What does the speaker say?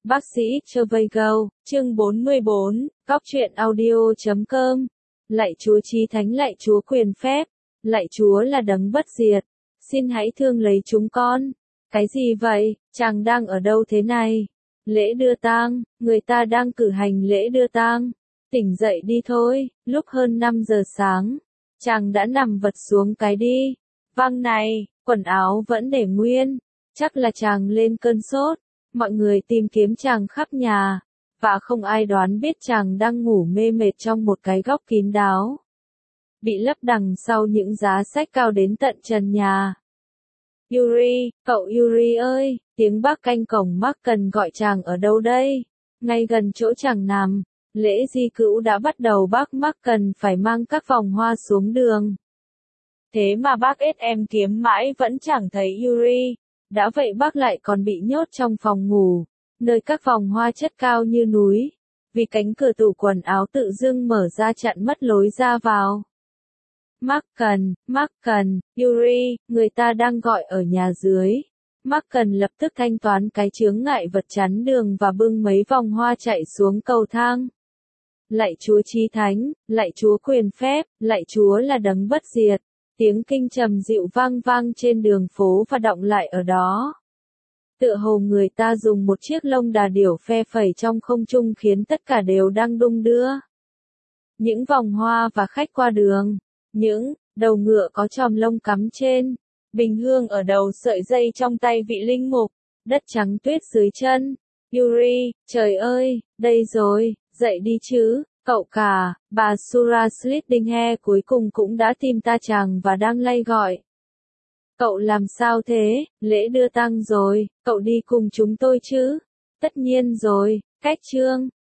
Bác sĩ Travago, chương 44, Cóc truyện audio.com. Lạy Chúa Chí Thánh, lạy Chúa quyền phép, lạy Chúa là đấng bất diệt, xin hãy thương lấy chúng con. Cái gì vậy, chàng đang ở đâu thế này? Lễ đưa tang, người ta đang cử hành lễ đưa tang. Tỉnh dậy đi thôi, lúc hơn 5 giờ sáng. Chàng đã nằm vật xuống cái đi. Vâng này, quần áo vẫn để nguyên. Chắc là chàng lên cơn sốt. Mọi người tìm kiếm chàng khắp nhà, và không ai đoán biết chàng đang ngủ mê mệt trong một cái góc kín đáo, bị lấp đằng sau những giá sách cao đến tận trần nhà. Yuri, cậu Yuri ơi, tiếng bác canh cổng Marken gọi chàng ở đâu đây? Ngay gần chỗ chàng nằm, lễ di cữu đã bắt đầu, bác Marken phải mang các vòng hoa xuống đường. Thế mà bác SM kiếm mãi vẫn chẳng thấy Yuri. Đã vậy bác lại còn bị nhốt trong phòng ngủ, nơi các vòng hoa chất cao như núi, vì cánh cửa tủ quần áo tự dưng mở ra chặn mất lối ra vào. Marken, Yuri, người ta đang gọi ở nhà dưới. Marken lập tức thanh toán cái chướng ngại vật chắn đường và bưng mấy vòng hoa chạy xuống cầu thang. Lạy Chúa Chí Thánh, lạy Chúa quyền phép, lạy Chúa là đấng bất diệt. Tiếng kinh trầm dịu vang vang trên đường phố và đọng lại ở đó. Tựa hồ người ta dùng một chiếc lông đà điểu phe phẩy trong không trung khiến tất cả đều đang đung đưa. Những vòng hoa và khách qua đường, những đầu ngựa có chòm lông cắm trên, bình hương ở đầu sợi dây trong tay vị linh mục, đất trắng tuyết dưới chân. Yuri, trời ơi, đây rồi, dậy đi chứ. Cậu cả, bà Sura Slittinghe cuối cùng cũng đã tìm ta chàng và đang lay gọi. Cậu làm sao thế, lễ đưa tang rồi, cậu đi cùng chúng tôi chứ? Tất nhiên rồi, cách chương.